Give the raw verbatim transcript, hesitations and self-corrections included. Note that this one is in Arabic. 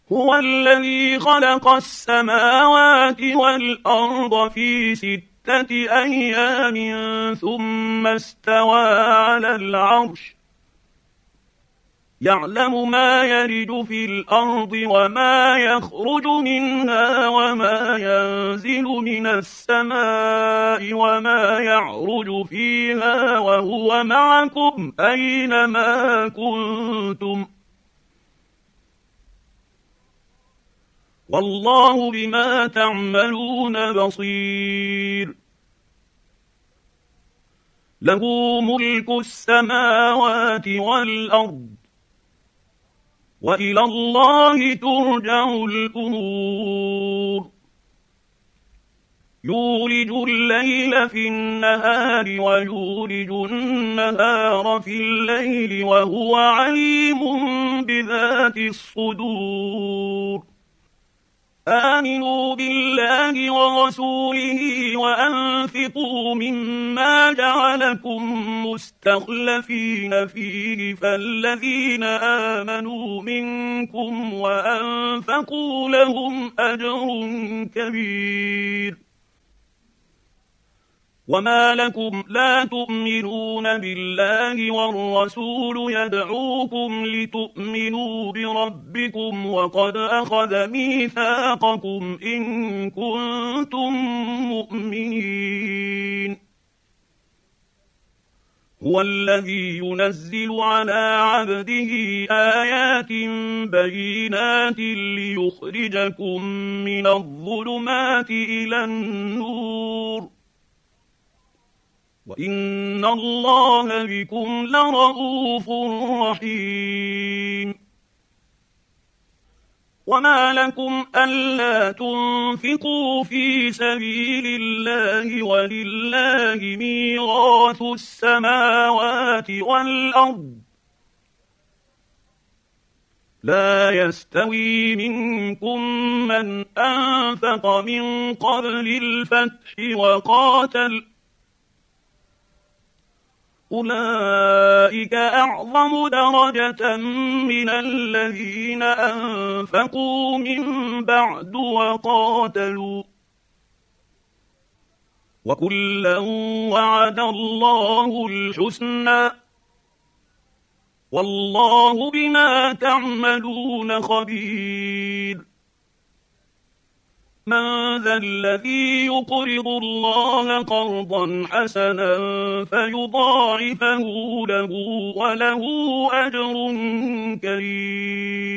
هو الذي خلق السماوات والأرض في ستة أيام ثم استوى على العرش يعلم ما يلج في الأرض وما يخرج منها وما ينزل من السماء وما يعرج فيها وهو معكم أينما كنتم والله بما تعملون بصير. له ملك السماوات والأرض وإلى الله ترجع الأمور. يولج الليل في النهار ويولج النهار في الليل وهو عليم بذات الصدور. آمنوا بالله ورسوله وأنفقوا مما جعلكم مستخلفين فيه فالذين آمنوا منكم وأنفقوا لهم أجر كبير. وما لكم لا تؤمنون بالله والرسول يدعوكم لتؤمنوا بربكم وقد أخذ ميثاقكم إن كنتم مؤمنين. هو الذي ينزل على عبده آيات بينات ليخرجكم من الظلمات إلى النور وإن الله بكم لرءوف رحيم. وما لكم ألا تنفقوا في سبيل الله ولله ميراث السماوات والأرض لا يستوي منكم من أنفق من قبل الفتح وقاتل أولئك أعظم درجة من الذين أنفقوا من بعد وقاتلوا وكلا وعد الله الحسنى والله بما تعملون خبير. من ذا الذي يقرض الله قرضا حسنا فيضاعفه له وله أجر كريم.